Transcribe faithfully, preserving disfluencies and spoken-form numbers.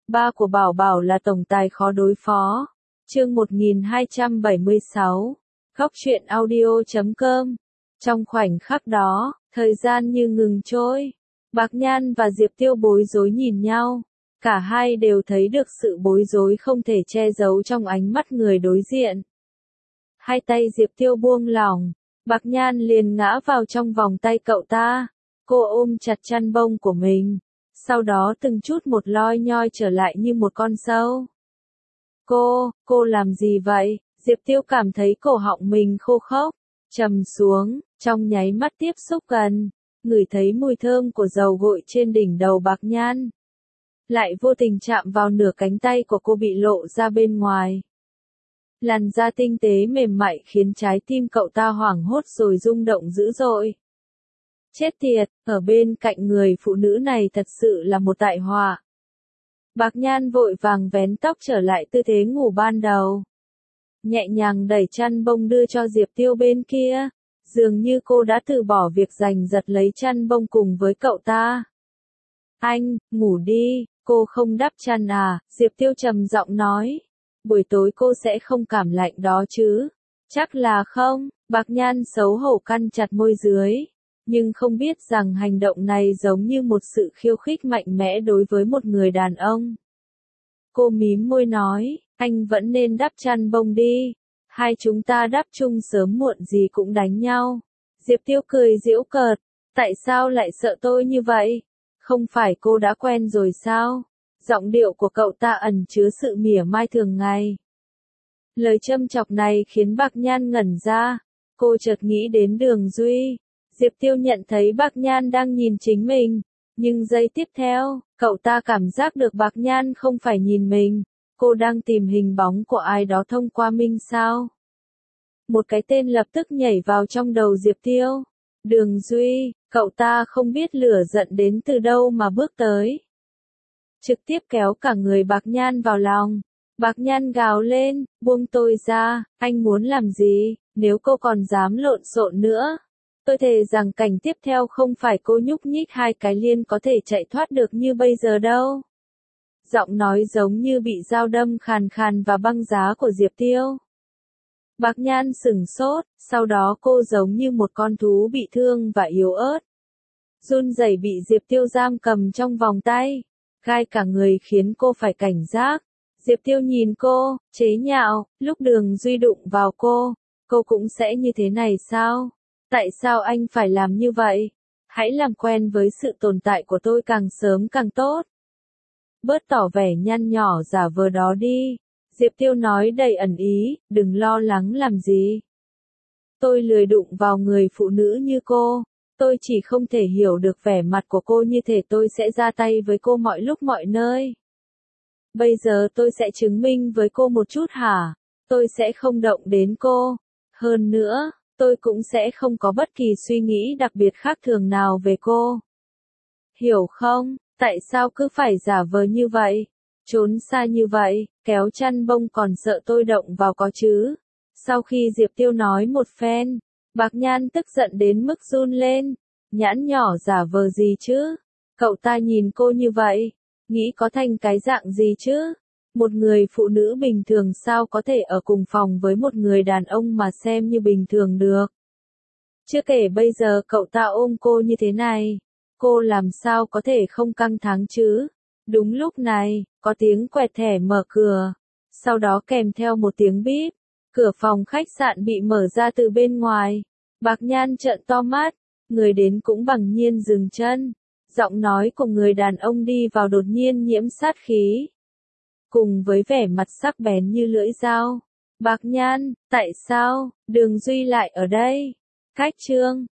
Ba của Bảo Bảo là tổng tài khó đối phó. Chương một nghìn hai trăm bảy mươi sáu. Góc truyện audio chấm com. Trong khoảnh khắc đó, thời gian như ngừng trôi. Bạc Nhan và Diệp Tiêu bối rối nhìn nhau. Cả hai đều thấy được sự bối rối không thể che giấu trong ánh mắt người đối diện. Hai tay Diệp Tiêu buông lỏng, Bạc Nhan liền ngã vào trong vòng tay cậu ta. Cô ôm chặt chăn bông của mình, sau đó từng chút một loi nhoi trở lại như một con sâu. Cô, cô làm gì vậy? Diệp Tiêu cảm thấy cổ họng mình khô khốc, trầm xuống, trong nháy mắt tiếp xúc gần, ngửi thấy mùi thơm của dầu gội trên đỉnh đầu Bạc Nhan. Lại vô tình chạm vào nửa cánh tay của cô bị lộ ra bên ngoài. Làn da tinh tế mềm mại khiến trái tim cậu ta hoảng hốt rồi rung động dữ dội. Chết tiệt, ở bên cạnh người phụ nữ này thật sự là một tai họa. Bạc Nhan vội vàng vén tóc trở lại tư thế ngủ ban đầu. Nhẹ nhàng đẩy chăn bông đưa cho Diệp Tiêu bên kia, dường như cô đã từ bỏ việc giành giật lấy chăn bông cùng với cậu ta. Anh, ngủ đi, cô không đắp chăn à? Diệp Tiêu trầm giọng nói. Buổi tối cô sẽ không cảm lạnh đó chứ? Chắc là không. Bạc Nhan xấu hổ căn chặt môi dưới, nhưng không biết rằng hành động này giống như một sự khiêu khích mạnh mẽ đối với một người đàn ông. Cô mím môi nói, anh vẫn nên đắp chăn bông đi. Hai chúng ta đắp chung sớm muộn gì cũng đánh nhau. Diệp Tiêu cười giễu cợt, tại sao lại sợ tôi như vậy? Không phải cô đã quen rồi sao? Giọng điệu của cậu ta ẩn chứa sự mỉa mai thường ngày. Lời châm chọc này khiến Bạc Nhan ngẩn ra. Cô chợt nghĩ đến Đường Duy. Diệp Tiêu nhận thấy Bạc Nhan đang nhìn chính mình, nhưng giây tiếp theo, cậu ta cảm giác được Bạc Nhan không phải nhìn mình. Cô đang tìm hình bóng của ai đó thông qua Minh sao? Một cái tên lập tức nhảy vào trong đầu Diệp Tiêu. Đường Duy, cậu ta không biết lửa giận đến từ đâu mà bước tới. Trực tiếp kéo cả người Bạc Nhan vào lòng. Bạc Nhan gào lên, buông tôi ra, anh muốn làm gì? Nếu cô còn dám lộn xộn nữa, tôi thề rằng cảnh tiếp theo không phải cô nhúc nhích hai cái liên có thể chạy thoát được như bây giờ đâu. Giọng nói giống như bị dao đâm khàn khàn và băng giá của Diệp Tiêu. Bạc Nhan sửng sốt, sau đó cô giống như một con thú bị thương và yếu ớt. Run rẩy bị Diệp Tiêu giam cầm trong vòng tay, gai cả người khiến cô phải cảnh giác. Diệp Tiêu nhìn cô, chế nhạo, lúc Đường Duy đụng vào cô, cô cũng sẽ như thế này sao? Tại sao anh phải làm như vậy? Hãy làm quen với sự tồn tại của tôi càng sớm càng tốt. Bớt tỏ vẻ nhăn nhỏ giả vờ đó đi. Diệp Tiêu nói đầy ẩn ý, đừng lo lắng làm gì. Tôi lười đụng vào người phụ nữ như cô. Tôi chỉ không thể hiểu được vẻ mặt của cô như thể tôi sẽ ra tay với cô mọi lúc mọi nơi. Bây giờ tôi sẽ chứng minh với cô một chút hả? Tôi sẽ không động đến cô. Hơn nữa, tôi cũng sẽ không có bất kỳ suy nghĩ đặc biệt khác thường nào về cô. Hiểu không? Tại sao cứ phải giả vờ như vậy? Trốn xa như vậy, kéo chăn bông còn sợ tôi động vào có chứ? Sau khi Diệp Tiêu nói một phen, Bạc Nhan tức giận đến mức run lên. Nhãn nhỏ giả vờ gì chứ? Cậu ta nhìn cô như vậy, nghĩ có thành cái dạng gì chứ? Một người phụ nữ bình thường sao có thể ở cùng phòng với một người đàn ông mà xem như bình thường được? Chưa kể bây giờ cậu ta ôm cô như thế này, cô làm sao có thể không căng thẳng chứ? Đúng lúc này, có tiếng quẹt thẻ mở cửa, sau đó kèm theo một tiếng bíp, cửa phòng khách sạn bị mở ra từ bên ngoài. Bạc Nhan trợn to mắt, người đến cũng bằng nhiên dừng chân. Giọng nói của người đàn ông đi vào đột nhiên nhiễm sát khí, cùng với vẻ mặt sắc bén như lưỡi dao. Bạc Nhan, tại sao, Đường Duy lại ở đây? Cách chương